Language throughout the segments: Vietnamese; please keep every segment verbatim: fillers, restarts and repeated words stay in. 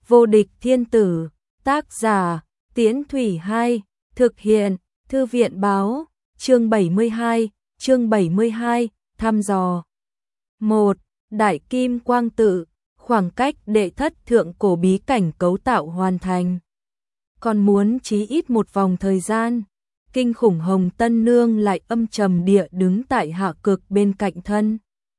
Vô địch thiên tử, tác giả, Tiễn Thủy Hai, thực hiện, Thư viện báo, chương bảy mươi hai, chương bảy mươi hai, thăm dò. một. Đại Kim Quang Tự, khoảng cách đệ thất thượng cổ bí cảnh cấu tạo hoàn thành. Còn muốn chí ít một vòng thời gian, kinh khủng Hồng Tân Nương lại âm trầm địa đứng tại Hạ Cực bên cạnh thân.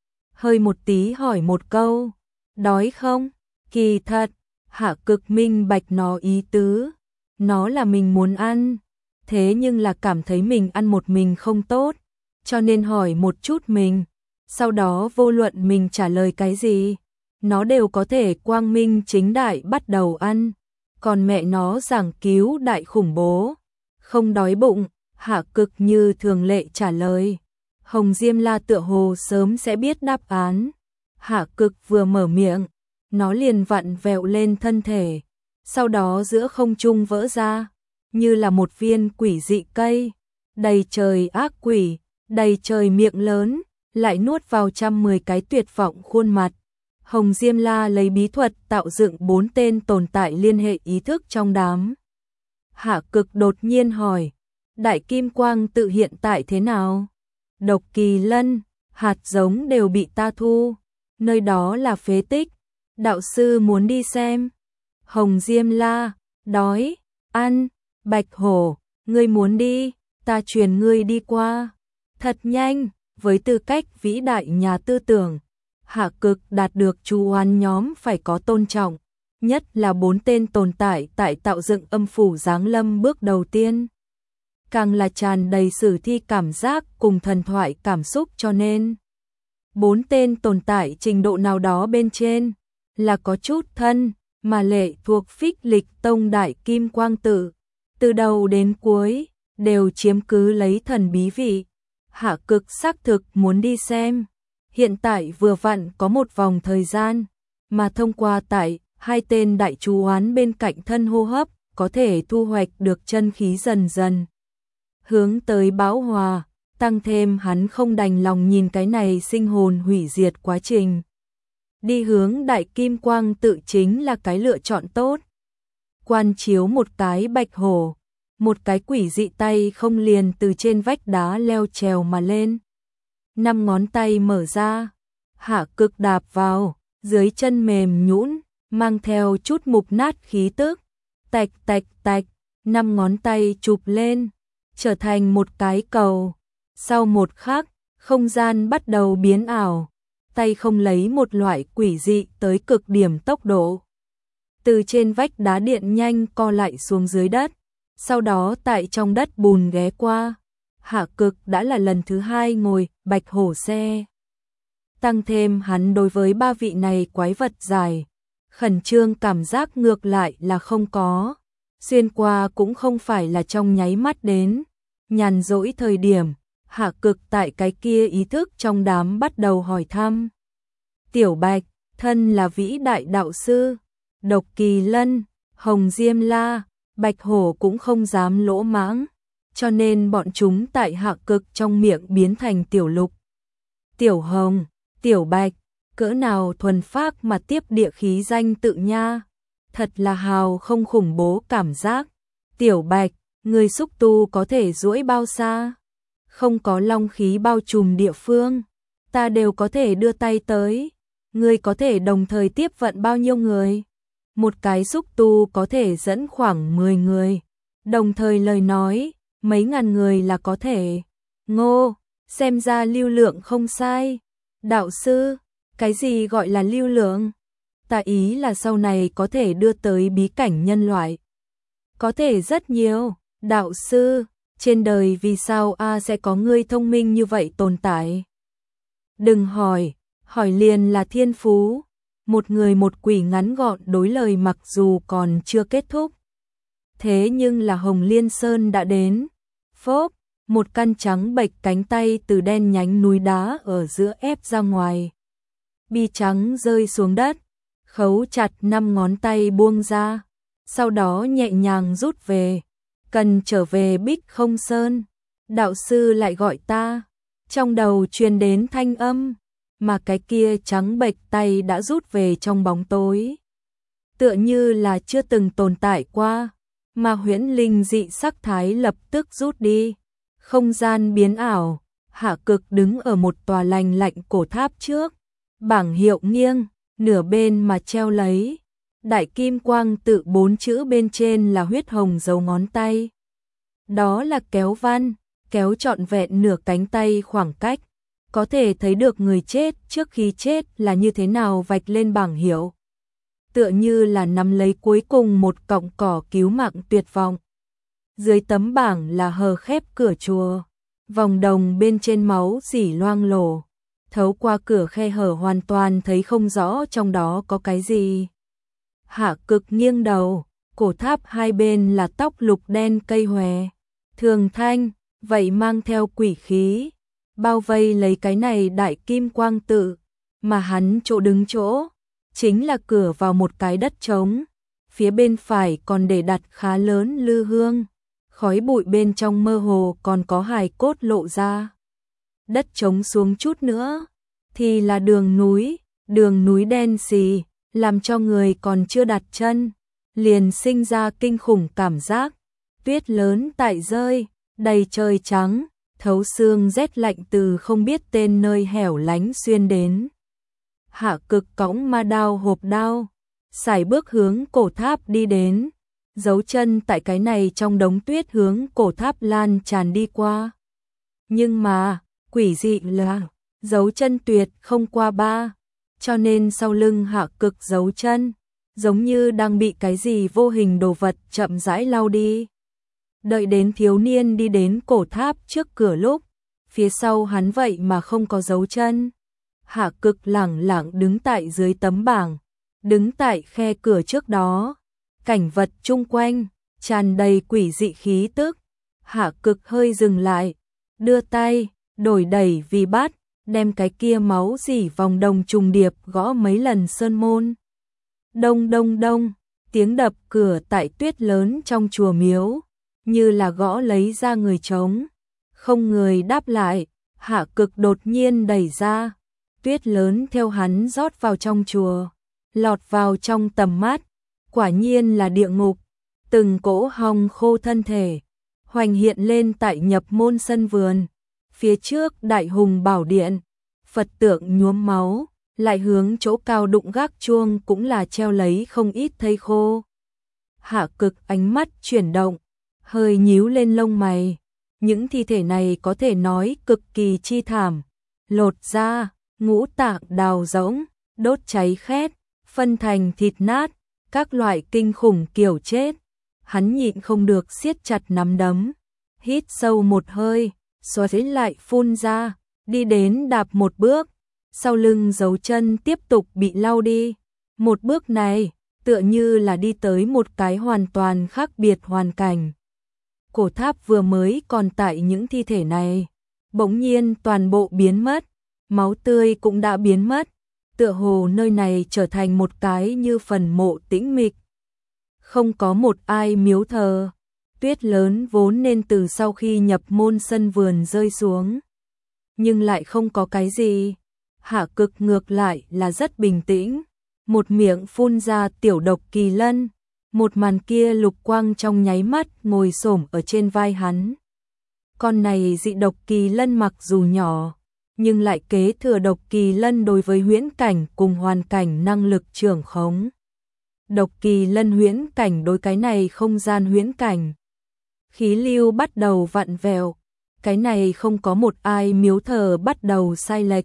Hơi một tí hỏi một câu, đói không? Kỳ thật, Hạ Cực minh bạch nó ý tứ, nó là mình muốn ăn, thế nhưng là cảm thấy mình ăn một mình không tốt, cho nên hỏi một chút mình, sau đó vô luận mình trả lời cái gì, nó đều có thể quang minh chính đại bắt đầu ăn, còn mẹ nó giảng cứu đại khủng bố, không đói bụng. Hạ Cực như thường lệ trả lời. Hồng Diêm La tựa hồ sớm sẽ biết đáp án. Hạ Cực vừa mở miệng, nó liền vặn vẹo lên thân thể, sau đó giữa không trung vỡ ra, như là một viên quỷ dị cây, đầy trời ác quỷ, đầy trời miệng lớn, lại nuốt vào trăm mười cái tuyệt vọng khuôn mặt. Hồng Diêm La lấy bí thuật tạo dựng bốn tên tồn tại liên hệ ý thức trong đám. Hạ Cực đột nhiên hỏi, Đại Kim Quang Tự hiện tại thế nào? Độc Kỳ Lân, hạt giống đều bị ta thu, nơi đó là phế tích, đạo sư muốn đi xem. Hồng Diêm La, đói, ăn. Bạch Hổ, ngươi muốn đi, ta truyền ngươi đi qua. Thật nhanh, với tư cách vĩ đại nhà tư tưởng, Hạ Cực đạt được Chu Hoán nhóm phải có tôn trọng, nhất là bốn tên tồn tại tại tạo dựng âm phủ giáng lâm bước đầu tiên. Càng là tràn đầy sử thi cảm giác cùng thần thoại cảm xúc, cho nên bốn tên tồn tại trình độ nào đó bên trên là có chút thân mà lệ thuộc Phích Lịch Tông Đại Kim Quang Tự, từ đầu đến cuối đều chiếm cứ lấy thần bí vị. Hạ Cực xác thực muốn đi xem, hiện tại vừa vặn có một vòng thời gian, mà thông qua tại hai tên đại chú oán bên cạnh thân hô hấp, có thể thu hoạch được chân khí dần dần hướng tới bão hòa, tăng thêm hắn không đành lòng nhìn cái này sinh hồn hủy diệt quá trình. Đi hướng Đại Kim Quang Tự chính là cái lựa chọn tốt. Quan chiếu một cái Bạch Hổ, một cái quỷ dị tay không liền từ trên vách đá leo trèo mà lên. Năm ngón tay mở ra, Hạ Cực đạp vào, dưới chân mềm nhũn, mang theo chút mục nát khí tức. Tạch tạch tạch, năm ngón tay chụp lên, trở thành một cái cầu. Sau một khắc, không gian bắt đầu biến ảo, tay không lấy một loại quỷ dị tới cực điểm tốc độ. Từ trên vách đá điện nhanh co lại xuống dưới đất, sau đó tại trong đất bùn ghé qua. Hạ Cực đã là lần thứ hai ngồi Bạch Hổ xe. Tăng thêm hắn đối với ba vị này quái vật dài, khẩn trương cảm giác ngược lại là không có. Xuyên qua cũng không phải là trong nháy mắt đến. Nhàn rỗi thời điểm, Hạ Cực tại cái kia ý thức trong đám bắt đầu hỏi thăm. Tiểu Bạch, thân là vĩ đại đạo sư, Độc Kỳ Lân, Hồng Diêm La, Bạch Hổ cũng không dám lỗ mãng, cho nên bọn chúng tại Hạ Cực trong miệng biến thành Tiểu Lục, Tiểu Hồng, Tiểu Bạch, cỡ nào thuần phác mà tiếp địa khí danh tự nha, thật là hào không khủng bố cảm giác. Tiểu Bạch, người xúc tu có thể duỗi bao xa? Không có long khí bao trùm địa phương, ta đều có thể đưa tay tới. Ngươi có thể đồng thời tiếp vận bao nhiêu người? Một cái xúc tu có thể dẫn khoảng mười người, đồng thời lời nói, mấy ngàn người là có thể. Ngô, xem ra lưu lượng không sai. Đạo sư, cái gì gọi là lưu lượng? Ta ý là sau này có thể đưa tới bí cảnh nhân loại. Có thể rất nhiều. Đạo sư, trên đời vì sao a sẽ có người thông minh như vậy tồn tại? Đừng hỏi, hỏi liền là thiên phú. Một người một quỷ ngắn gọn đối lời mặc dù còn chưa kết thúc. Thế nhưng là Hồng Liên Sơn đã đến. Phốp, một căn trắng bệch cánh tay từ đen nhánh núi đá ở giữa ép ra ngoài. Bi trắng rơi xuống đất, khấu chặt năm ngón tay buông ra, sau đó nhẹ nhàng rút về. Cần trở về Bích Không Sơn, đạo sư lại gọi ta. Trong đầu truyền đến thanh âm, mà cái kia trắng bệch tay đã rút về trong bóng tối. tựa như là chưa từng tồn tại qua, mà huyễn linh dị sắc thái lập tức rút đi. Không gian biến ảo, Hạ Cực đứng ở một tòa lành lạnh cổ tháp trước, bảng hiệu nghiêng, nửa bên mà treo lấy đại kim quang tự bốn chữ, bên trên là huyết hồng dấu ngón tay. Đó là kéo văn, kéo trọn vẹn nửa cánh tay khoảng cách, có thể thấy được người chết trước khi chết là như thế nào vạch lên bảng hiệu. Tựa như là nắm lấy cuối cùng một cọng cỏ cứu mạng tuyệt vọng. Dưới tấm bảng là hờ khép cửa chùa, vòng đồng bên trên máu rỉ loang lổ, thấu qua cửa khe hở hoàn toàn thấy không rõ trong đó có cái gì. Hạ Cực nghiêng đầu, cổ tháp hai bên là tóc lục đen cây hòe, thường thanh, vậy mang theo quỷ khí, bao vây lấy cái này đại kim quang tự, mà hắn chỗ đứng chỗ, chính là cửa vào một cái đất trống, phía bên phải còn để đặt khá lớn lư hương, khói bụi bên trong mơ hồ còn có hài cốt lộ ra. Đất trống xuống chút nữa, thì là đường núi, đường núi đen xì, làm cho người còn chưa đặt chân, liền sinh ra kinh khủng cảm giác, tuyết lớn tại rơi, đầy trời trắng, thấu xương rét lạnh từ không biết tên nơi hẻo lánh xuyên đến. Hạ Cực cõng ma đao hộp đao, sải bước hướng cổ tháp đi đến, dấu chân tại cái này trong đống tuyết hướng cổ tháp lan tràn đi qua. Nhưng mà, quỷ dị là, dấu chân tuyệt không qua ba, cho nên sau lưng Hạ Cực dấu chân, giống như đang bị cái gì vô hình đồ vật chậm rãi lau đi. Đợi đến thiếu niên đi đến cổ tháp trước cửa lúc, phía sau hắn vậy mà không có dấu chân. Hạ Cực lẳng lặng đứng tại dưới tấm bảng, đứng tại khe cửa trước đó, cảnh vật chung quanh tràn đầy quỷ dị khí tức. Hạ Cực hơi dừng lại, đưa tay, đổi đẩy vì bát, đem cái kia máu rỉ vòng đồng trùng điệp gõ mấy lần sơn môn. Đông đông đông, tiếng đập cửa tại tuyết lớn trong chùa miếu, như là gõ lấy ra người trống. Không người đáp lại, Hạ Cực đột nhiên đẩy ra, tuyết lớn theo hắn rót vào trong chùa, lọt vào trong tầm mắt, quả nhiên là địa ngục. Từng cỗ hong khô thân thể hoành hiện lên tại nhập môn sân vườn, phía trước Đại Hùng Bảo Điện, Phật tượng nhuốm máu, lại hướng chỗ cao đụng gác chuông cũng là treo lấy không ít thây khô. Hạ Cực ánh mắt chuyển động, hơi nhíu lên lông mày, những thi thể này có thể nói cực kỳ chi thảm, lột da, ngũ tạng đào rỗng, đốt cháy khét, phân thành thịt nát, các loại kinh khủng kiểu chết. Hắn nhịn không được siết chặt nắm đấm, hít sâu một hơi, xóa thế lại phun ra, đi đến đạp một bước, sau lưng dấu chân tiếp tục bị lau đi. Một bước này, tựa như là đi tới một cái hoàn toàn khác biệt hoàn cảnh. Cổ tháp vừa mới còn tại những thi thể này, bỗng nhiên toàn bộ biến mất, máu tươi cũng đã biến mất, tựa hồ nơi này trở thành một cái như phần mộ tĩnh mịch. Không có một ai miếu thờ, tuyết lớn vốn nên từ sau khi nhập môn sân vườn rơi xuống, nhưng lại không có cái gì. Hạ Cực ngược lại là rất bình tĩnh, một miệng phun ra tiểu độc kỳ lân, một màn kia lục quang trong nháy mắt ngồi xổm ở trên vai hắn. Con này dị độc kỳ lân mặc dù nhỏ, nhưng lại kế thừa độc kỳ lân đối với huyễn cảnh cùng hoàn cảnh năng lực trưởng khống. Độc kỳ lân huyễn cảnh đối cái này không gian huyễn cảnh. Khí lưu bắt đầu vặn vẹo, cái này không có một ai miếu thờ bắt đầu sai lệch.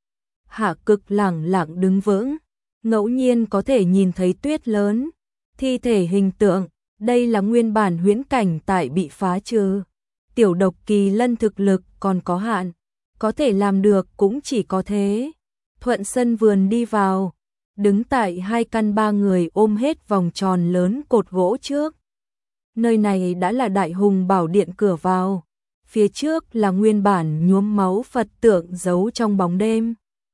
Hạ Cực lẳng lặng đứng vững, ngẫu nhiên có thể nhìn thấy tuyết lớn, thi thể hình tượng, đây là nguyên bản huyễn cảnh tại bị phá trừ. Tiểu độc kỳ lân thực lực còn có hạn, có thể làm được cũng chỉ có thế. Thuận sân vườn đi vào, đứng tại hai căn ba người ôm hết vòng tròn lớn cột gỗ trước. Nơi này đã là Đại Hùng Bảo Điện cửa vào, phía trước là nguyên bản nhuốm máu Phật tượng giấu trong bóng đêm.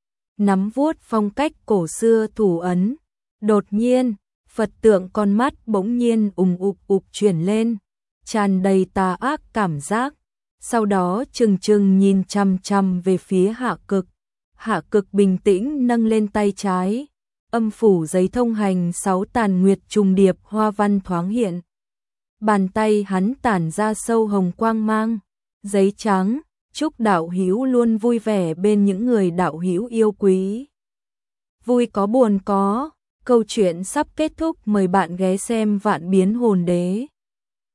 Nắm vuốt phong cách cổ xưa thủ ấn, đột nhiên, Phật tượng con mắt bỗng nhiên ùng ục ục chuyển lên, tràn đầy tà ác cảm giác, sau đó trừng trừng nhìn chằm chằm về phía Hạ Cực. Hạ Cực bình tĩnh nâng lên tay trái, âm phủ giấy thông hành sáu tàn nguyệt trùng điệp hoa văn thoáng hiện. Bàn tay hắn tản ra sâu hồng quang mang, giấy trắng, chúc đạo hữu luôn vui vẻ bên những người đạo hữu yêu quý. Vui có buồn có, câu chuyện sắp kết thúc, mời bạn ghé xem Vạn Biến Hồn Đế.